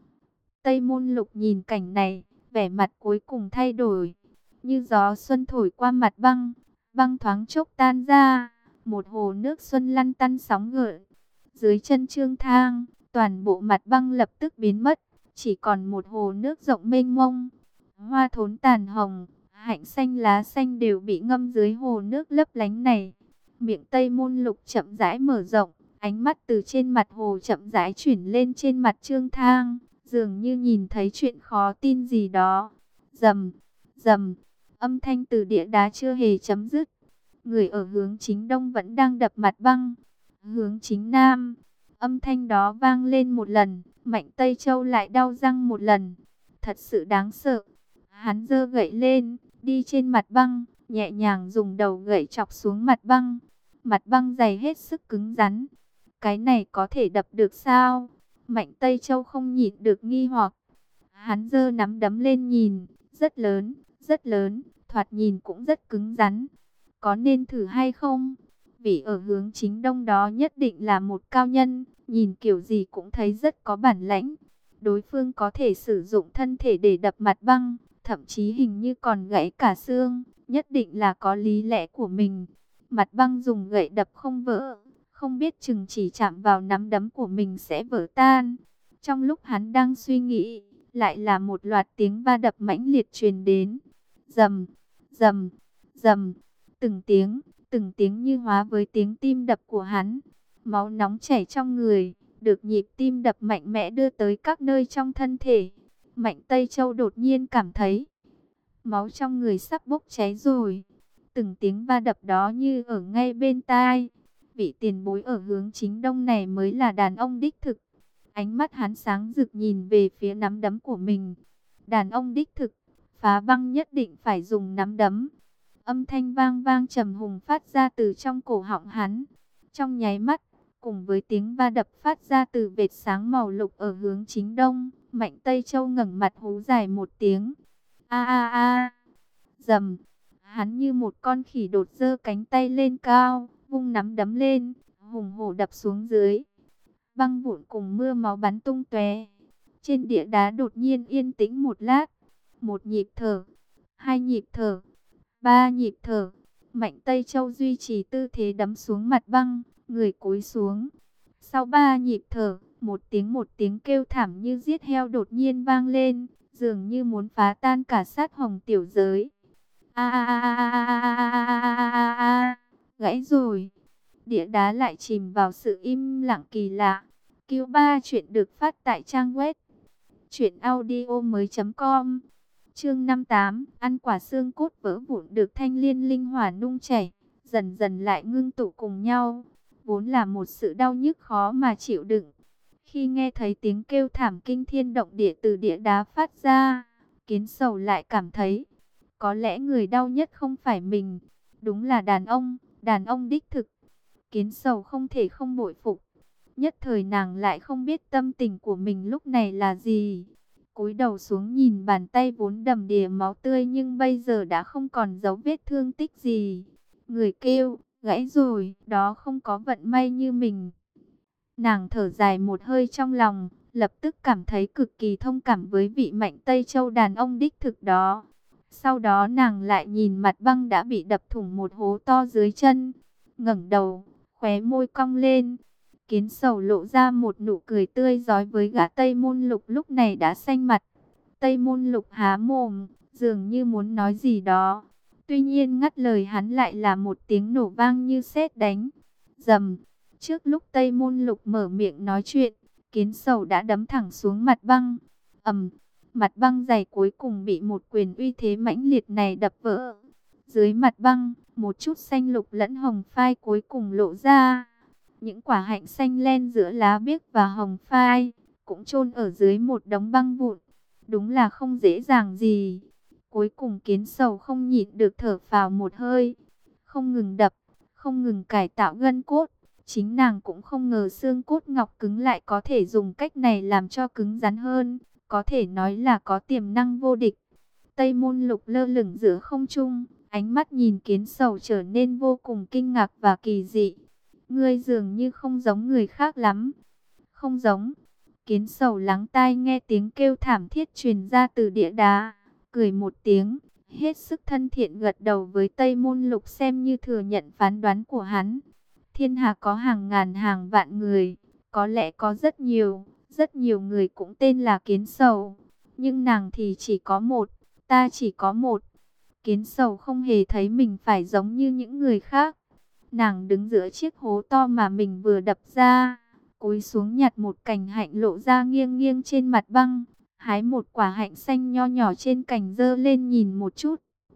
A: Tây Môn Lục nhìn cảnh này, vẻ mặt cuối cùng thay đổi. Như gió xuân thổi qua mặt băng, băng thoáng chốc tan ra, một hồ nước xuân lăn tăn sóng gợn. Dưới chân Trương Thang, toàn bộ mặt băng lập tức biến mất, chỉ còn một hồ nước rộng mênh mông. Hoa thốn tàn hồng, hạnh xanh lá xanh đều bị ngâm dưới hồ nước lấp lánh này. Miệng Tây Môn Lục chậm rãi mở rộng, ánh mắt từ trên mặt hồ chậm rãi chuyển lên trên mặt Trương Thang, dường như nhìn thấy chuyện khó tin gì đó. Rầm, rầm, âm thanh từ địa đá chưa hề chấm dứt. Người ở hướng chính đông vẫn đang đập mặt băng. Hướng chính nam, âm thanh đó vang lên một lần, Mạnh Tây Châu lại đau răng một lần. Thật sự đáng sợ. Hắn giơ gậy lên, đi trên mặt băng, nhẹ nhàng dùng đầu gậy chọc xuống mặt băng. Mặt băng dày hết sức cứng rắn. Cái này có thể đập được sao? Mạnh Tây Châu không nhịn được nghi hoặc. Hắn giơ nắm đấm lên nhìn, rất lớn, thoạt nhìn cũng rất cứng rắn. Có nên thử hay không? Vì ở hướng chính đông đó nhất định là một cao nhân, nhìn kiểu gì cũng thấy rất có bản lãnh. Đối phương có thể sử dụng thân thể để đập mặt băng, thậm chí hình như còn gãy cả xương, nhất định là có lý lẽ của mình. Mặt băng dùng gậy đập không vỡ, không biết chừng chỉ chạm vào nắm đấm của mình sẽ vỡ tan. Trong lúc hắn đang suy nghĩ, lại là một loạt tiếng va đập mãnh liệt truyền đến. Rầm, rầm, rầm, từng tiếng như hóa với tiếng tim đập của hắn. Máu nóng chảy trong người, được nhịp tim đập mạnh mẽ đưa tới các nơi trong thân thể. Mạnh Tây Châu đột nhiên cảm thấy máu trong người sắp bốc cháy rồi. Từng tiếng va đập đó như ở ngay bên tai. Vị tiền bối ở hướng chính đông này mới là đàn ông đích thực. Ánh mắt hắn sáng rực nhìn về phía nắm đấm của mình. Đàn ông đích thực, phá băng nhất định phải dùng nắm đấm. Âm thanh vang vang trầm hùng phát ra từ trong cổ họng hắn. Trong nháy mắt, cùng với tiếng va đập phát ra từ vệt sáng màu lục ở hướng chính đông, Mạnh Tây Châu ngẩng mặt hú dài một tiếng. A a a. Rầm. Hắn như một con khỉ đột giơ cánh tay lên cao, vung nắm đấm lên, hùng hổ đập xuống dưới. Băng vụn cùng mưa máu bắn tung tóe. Trên địa đá đột nhiên yên tĩnh một lát. Một nhịp thở, hai nhịp thở, ba nhịp thở. Mạnh Tây Châu duy trì tư thế đấm xuống mặt băng, người cúi xuống. Sau ba nhịp thở, một tiếng kêu thảm như giết heo đột nhiên vang lên, dường như muốn phá tan cả sát hồng tiểu giới. A a a a a a a a a. Gãy rồi. Địa đá lại chìm vào sự im lặng kỳ lạ. Q3 chuyện được phát tại trang web truyệnaudiomoi.com. Chương 58, ăn quả xương cốt vỡ vụn được thanh liên linh hỏa nung chảy, dần dần lại ngưng tụ cùng nhau, vốn là một sự đau nhức khó mà chịu đựng. Khi nghe thấy tiếng kêu thảm kinh thiên động địa từ địa đá phát ra, Kiến Sầu lại cảm thấy, có lẽ người đau nhất không phải mình, đúng là đàn ông đích thực. Kiến Sầu không thể không bội phục, nhất thời nàng lại không biết tâm tình của mình lúc này là gì. Cúi đầu xuống nhìn bàn tay vốn đầm đìa máu tươi nhưng bây giờ đã không còn dấu vết thương tích gì. Người kêu, gãy rồi, đó không có vận may như mình. Nàng thở dài một hơi trong lòng, lập tức cảm thấy cực kỳ thông cảm với vị Mạnh Tây Châu đàn ông đích thực đó. Sau đó nàng lại nhìn mặt băng đã bị đập thủng một hố to dưới chân, ngẩng đầu, khóe môi cong lên. Kiến Sầu lộ ra một nụ cười tươi rói với gã Tây Môn Lục lúc này đã xanh mặt. Tây Môn Lục há mồm, dường như muốn nói gì đó. Tuy nhiên ngắt lời hắn lại là một tiếng nổ vang như sét đánh. Rầm. Trước lúc Tây Môn Lục mở miệng nói chuyện, Kiến Sầu đã đấm thẳng xuống mặt băng. Ầm. Mặt băng dày cuối cùng bị một quyền uy thế mãnh liệt này đập vỡ. Dưới mặt băng, một chút xanh lục lẫn hồng phai cuối cùng lộ ra. Những quả hạnh xanh len giữa lá biếc và hồng phai cũng chôn ở dưới một đống băng vụn. Đúng là không dễ dàng gì. Cuối cùng Kiến Sầu không nhịn được thở phào một hơi. Không ngừng đập, không ngừng cải tạo gân cốt. Chính nàng cũng không ngờ xương cốt ngọc cứng lại có thể dùng cách này làm cho cứng rắn hơn. Có thể nói là có tiềm năng vô địch. Tây Môn Lục lơ lửng giữa không trung, ánh mắt nhìn Kiến Sầu trở nên vô cùng kinh ngạc và kỳ dị. Ngươi dường như không giống người khác lắm. Không giống. Kiến Sầu lắng tai nghe tiếng kêu thảm thiết truyền ra từ địa đá, cười một tiếng, hết sức thân thiện gật đầu với Tây Môn Lục xem như thừa nhận phán đoán của hắn. Thiên hạ có hàng ngàn hàng vạn người, có lẽ có rất nhiều người cũng tên là Kiến Sầu, nhưng nàng thì chỉ có một, ta chỉ có một. Kiến Sầu không hề thấy mình phải giống như những người khác. Nàng đứng giữa chiếc hố to mà mình vừa đập ra, cúi xuống nhặt một cành hạnh lộ ra nghiêng nghiêng trên mặt băng, hái một quả hạnh xanh nho nhỏ trên cành giơ lên nhìn một chút.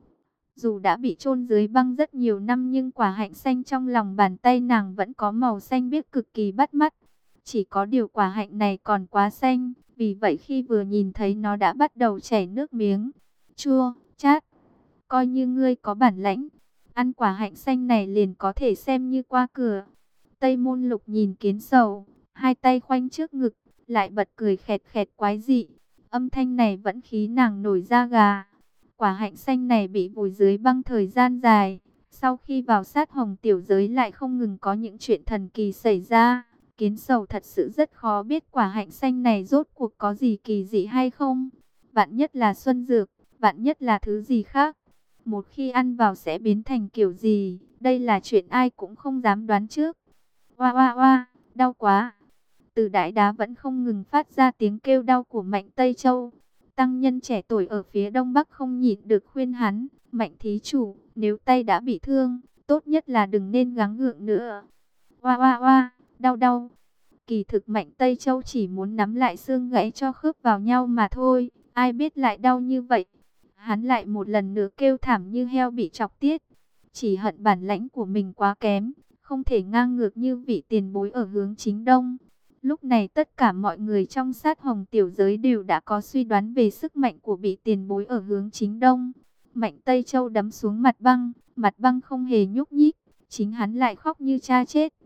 A: Dù đã bị chôn dưới băng rất nhiều năm nhưng quả hạnh xanh trong lòng bàn tay nàng vẫn có màu xanh biếc cực kỳ bắt mắt. Chỉ có điều quả hạnh này còn quá xanh, vì vậy khi vừa nhìn thấy nó đã bắt đầu chảy nước miếng. Chua, chát, coi như ngươi có bản lãnh, ăn quả hạnh xanh này liền có thể xem như qua cửa. Tây Môn Lục nhìn Kiến Sầu, hai tay khoanh trước ngực, lại bật cười khẹt khẹt quái dị. Âm thanh này vẫn khí nàng nổi da gà. Quả hạnh xanh này bị vùi dưới băng thời gian dài, sau khi vào sát hồng tiểu giới lại không ngừng có những chuyện thần kỳ xảy ra. Kiến Sầu thật sự rất khó biết quả hạnh xanh này rốt cuộc có gì kỳ dị hay không. Vạn nhất là xuân dược, vạn nhất là thứ gì khác. Một khi ăn vào sẽ biến thành kiểu gì, đây là chuyện ai cũng không dám đoán trước. Oa oa oa, đau quá. Từ đại đá vẫn không ngừng phát ra tiếng kêu đau của Mạnh Tây Châu. Tăng nhân trẻ tuổi ở phía đông bắc không nhịn được khuyên hắn, Mạnh thí chủ, nếu tay đã bị thương, tốt nhất là đừng nên gắng gượng nữa. Oa oa oa, đau đau. Kỳ thực Mạnh Tây Châu chỉ muốn nắm lại xương gãy cho khớp vào nhau mà thôi, ai biết lại đau như vậy. Hắn lại một lần nữa kêu thảm như heo bị chọc tiết. Chỉ hận bản lãnh của mình quá kém, không thể ngang ngược như vị tiền bối ở hướng chính đông. Lúc này tất cả mọi người trong sát hồng tiểu giới đều đã có suy đoán về sức mạnh của vị tiền bối ở hướng chính đông. Mạnh Tây Châu đấm xuống mặt băng không hề nhúc nhích, chính hắn lại khóc như cha chết.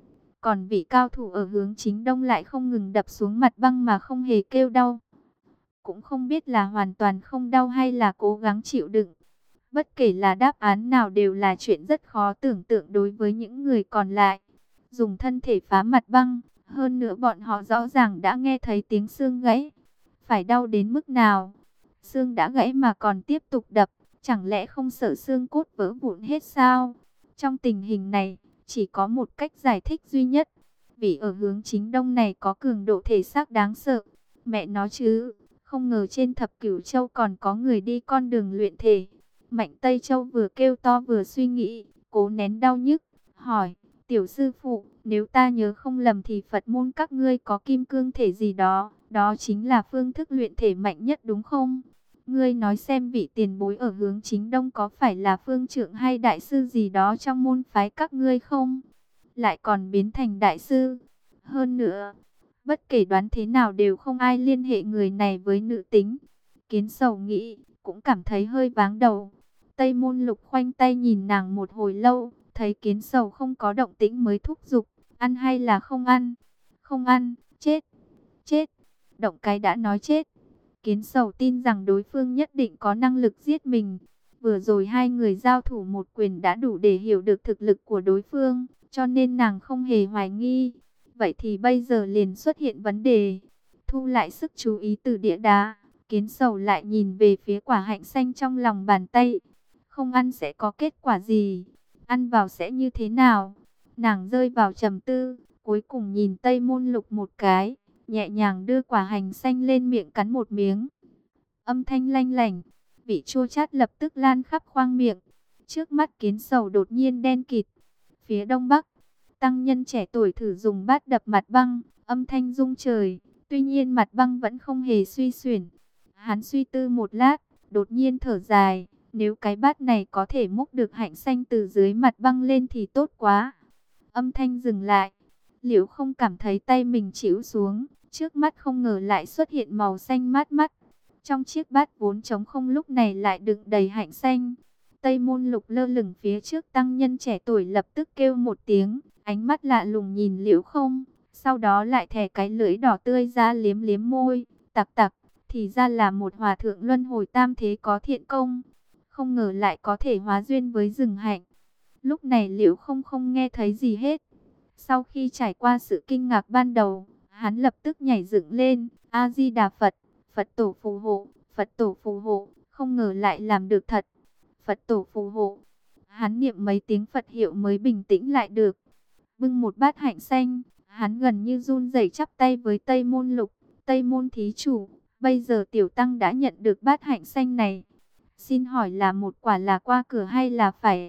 A: Còn vị cao thủ ở hướng chính đông lại không ngừng đập xuống mặt băng mà không hề kêu đau. Cũng không biết là hoàn toàn không đau hay là cố gắng chịu đựng. Bất kể là đáp án nào đều là chuyện rất khó tưởng tượng đối với những người còn lại. Dùng thân thể phá mặt băng, hơn nữa bọn họ rõ ràng đã nghe thấy tiếng xương gãy. Phải đau đến mức nào? Xương đã gãy mà còn tiếp tục đập, chẳng lẽ không sợ xương cốt vỡ vụn hết sao? Trong tình hình này, chỉ có một cách giải thích duy nhất. Vì ở hướng chính đông này có cường độ thể xác đáng sợ. Mẹ nó chứ, không ngờ trên Thập Cửu Châu còn có người đi con đường luyện thể. Mạnh Tây Châu vừa kêu to vừa suy nghĩ, cố nén đau nhức, hỏi, tiểu sư phụ, nếu ta nhớ không lầm thì Phật môn các ngươi có kim cương thể gì đó, đó chính là phương thức luyện thể mạnh nhất đúng không? Ngươi nói xem vị tiền bối ở hướng chính đông có phải là phương trượng hay đại sư gì đó trong môn phái các ngươi không? Lại còn biến thành đại sư. Hơn nữa, bất kể đoán thế nào đều không ai liên hệ người này với nữ tính. Kiến Sầu nghĩ, cũng cảm thấy hơi váng đầu. Tây Môn Lục khoanh tay nhìn nàng một hồi lâu, thấy Kiến Sầu không có động tĩnh mới thúc giục, ăn hay là không ăn? Không ăn, chết, chết, động cái đã nói chết. Kiến Sầu tin rằng đối phương nhất định có năng lực giết mình. Vừa rồi hai người giao thủ một quyền đã đủ để hiểu được thực lực của đối phương, cho nên nàng không hề hoài nghi. Vậy thì bây giờ liền xuất hiện vấn đề. Thu lại sức chú ý từ địa đá, Kiến Sầu lại nhìn về phía quả hạnh xanh trong lòng bàn tay. Không ăn sẽ có kết quả gì? Ăn vào sẽ như thế nào? Nàng rơi vào trầm tư, cuối cùng nhìn Tây Môn Lục một cái, nhẹ nhàng đưa quả hành xanh lên miệng cắn một miếng. Âm thanh lanh lảnh, vị chua chát lập tức lan khắp khoang miệng. Trước mắt Kiến Sầu đột nhiên đen kịt. Phía đông bắc, tăng nhân trẻ tuổi thử dùng bát đập mặt băng, âm thanh rung trời. Tuy nhiên mặt băng vẫn không hề suy xuyển. Hắn suy tư một lát, đột nhiên thở dài. Nếu cái bát này có thể múc được hạnh xanh từ dưới mặt băng lên thì tốt quá. Âm thanh dừng lại. Liễu không cảm thấy tay mình chịu xuống. Trước mắt không ngờ lại xuất hiện màu xanh mát mắt. Trong chiếc bát vốn trống không lúc này lại đựng đầy hạnh xanh. Tây Môn Lục lơ lửng phía trước tăng nhân trẻ tuổi lập tức kêu một tiếng. Ánh mắt lạ lùng nhìn Liễu không. Sau đó lại thè cái lưỡi đỏ tươi ra liếm liếm môi. Tặc tặc, thì ra là một hòa thượng luân hồi tam thế có thiện công. Không ngờ lại có thể hóa duyên với rừng hạnh. Lúc này Liễu không nghe thấy gì hết. Sau khi trải qua sự kinh ngạc ban đầu, hắn lập tức nhảy dựng lên. A-di-đà Phật, Phật tổ phù hộ, Phật tổ phù hộ. Không ngờ lại làm được thật. Phật tổ phù hộ. Hắn niệm mấy tiếng Phật hiệu mới bình tĩnh lại được. Bưng một bát hạnh xanh, hắn gần như run rẩy chắp tay với Tây Môn Lục. Tây Môn thí chủ, bây giờ tiểu tăng đã nhận được bát hạnh xanh này. Xin hỏi là một quả là qua cửa hay là phải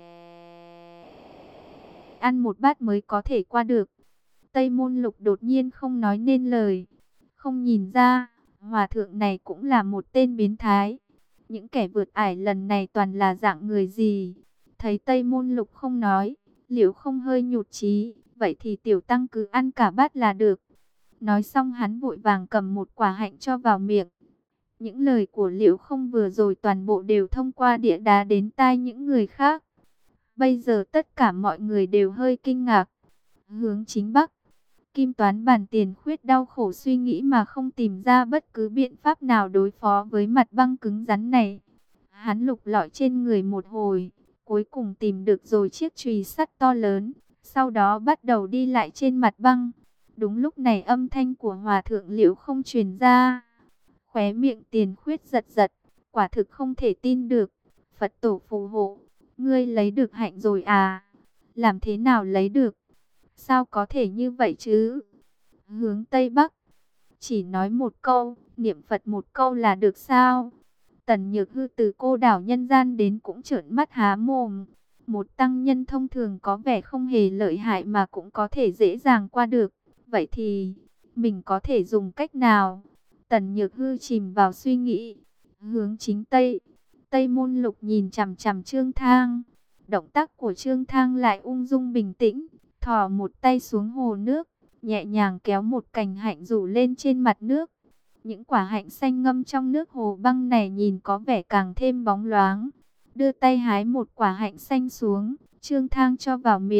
A: ăn một bát mới có thể qua được? Tây Môn Lục đột nhiên không nói nên lời. Không nhìn ra, hòa thượng này cũng là một tên biến thái. Những kẻ vượt ải lần này toàn là dạng người gì? Thấy Tây Môn Lục không nói, Liễu không hơi nhụt chí. Vậy thì tiểu tăng cứ ăn cả bát là được. Nói xong hắn vội vàng cầm một quả hạnh cho vào miệng. Những lời của Liễu không vừa rồi toàn bộ đều thông qua địa đá đến tai những người khác. Bây giờ tất cả mọi người đều hơi kinh ngạc. Hướng chính bắc, Kim Toán Bản Tiền Khuyết đau khổ suy nghĩ mà không tìm ra bất cứ biện pháp nào đối phó với mặt băng cứng rắn này. Hắn lục lọi trên người một hồi, cuối cùng tìm được rồi chiếc chùy sắt to lớn, sau đó bắt đầu đi lại trên mặt băng. Đúng lúc này âm thanh của hòa thượng Liễu không truyền ra. Khóe miệng Tiền Khuyết giật giật, quả thực không thể tin được. Phật tổ phù hộ, ngươi lấy được hạnh rồi à? Làm thế nào lấy được? Sao có thể như vậy chứ? Hướng Tây Bắc, chỉ nói một câu, niệm Phật một câu là được sao? Tần Nhược Hư từ cô đảo nhân gian đến cũng trợn mắt há mồm. Một tăng nhân thông thường có vẻ không hề lợi hại mà cũng có thể dễ dàng qua được. Vậy thì, mình có thể dùng cách nào? Tần Nhược Hư chìm vào suy nghĩ. Hướng chính Tây, Tây Môn Lục nhìn chằm chằm Trương Thang. Động tác của Trương Thang lại ung dung bình tĩnh. Thò một tay xuống hồ nước, nhẹ nhàng kéo một cành hạnh rủ lên trên mặt nước. Những quả hạnh xanh ngâm trong nước hồ băng này nhìn có vẻ càng thêm bóng loáng. Đưa tay hái một quả hạnh xanh xuống, Trương Thang cho vào miệng,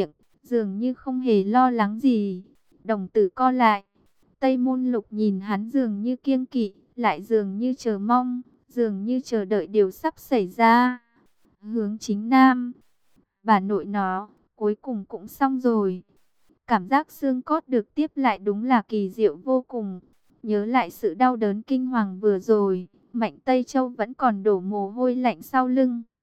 A: dường như không hề lo lắng gì. Đồng tử co lại, Tây Môn Lục nhìn hắn dường như kiêng kỵ, lại dường như chờ mong, dường như chờ đợi điều sắp xảy ra. Hướng chính nam, bà nội nó, cuối cùng cũng xong rồi. Cảm giác xương cốt được tiếp lại đúng là kỳ diệu vô cùng. Nhớ lại sự đau đớn kinh hoàng vừa rồi, Mạnh Tây Châu vẫn còn đổ mồ hôi lạnh sau lưng.